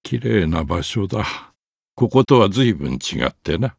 きれいな場所だ。こことは随分違ってな。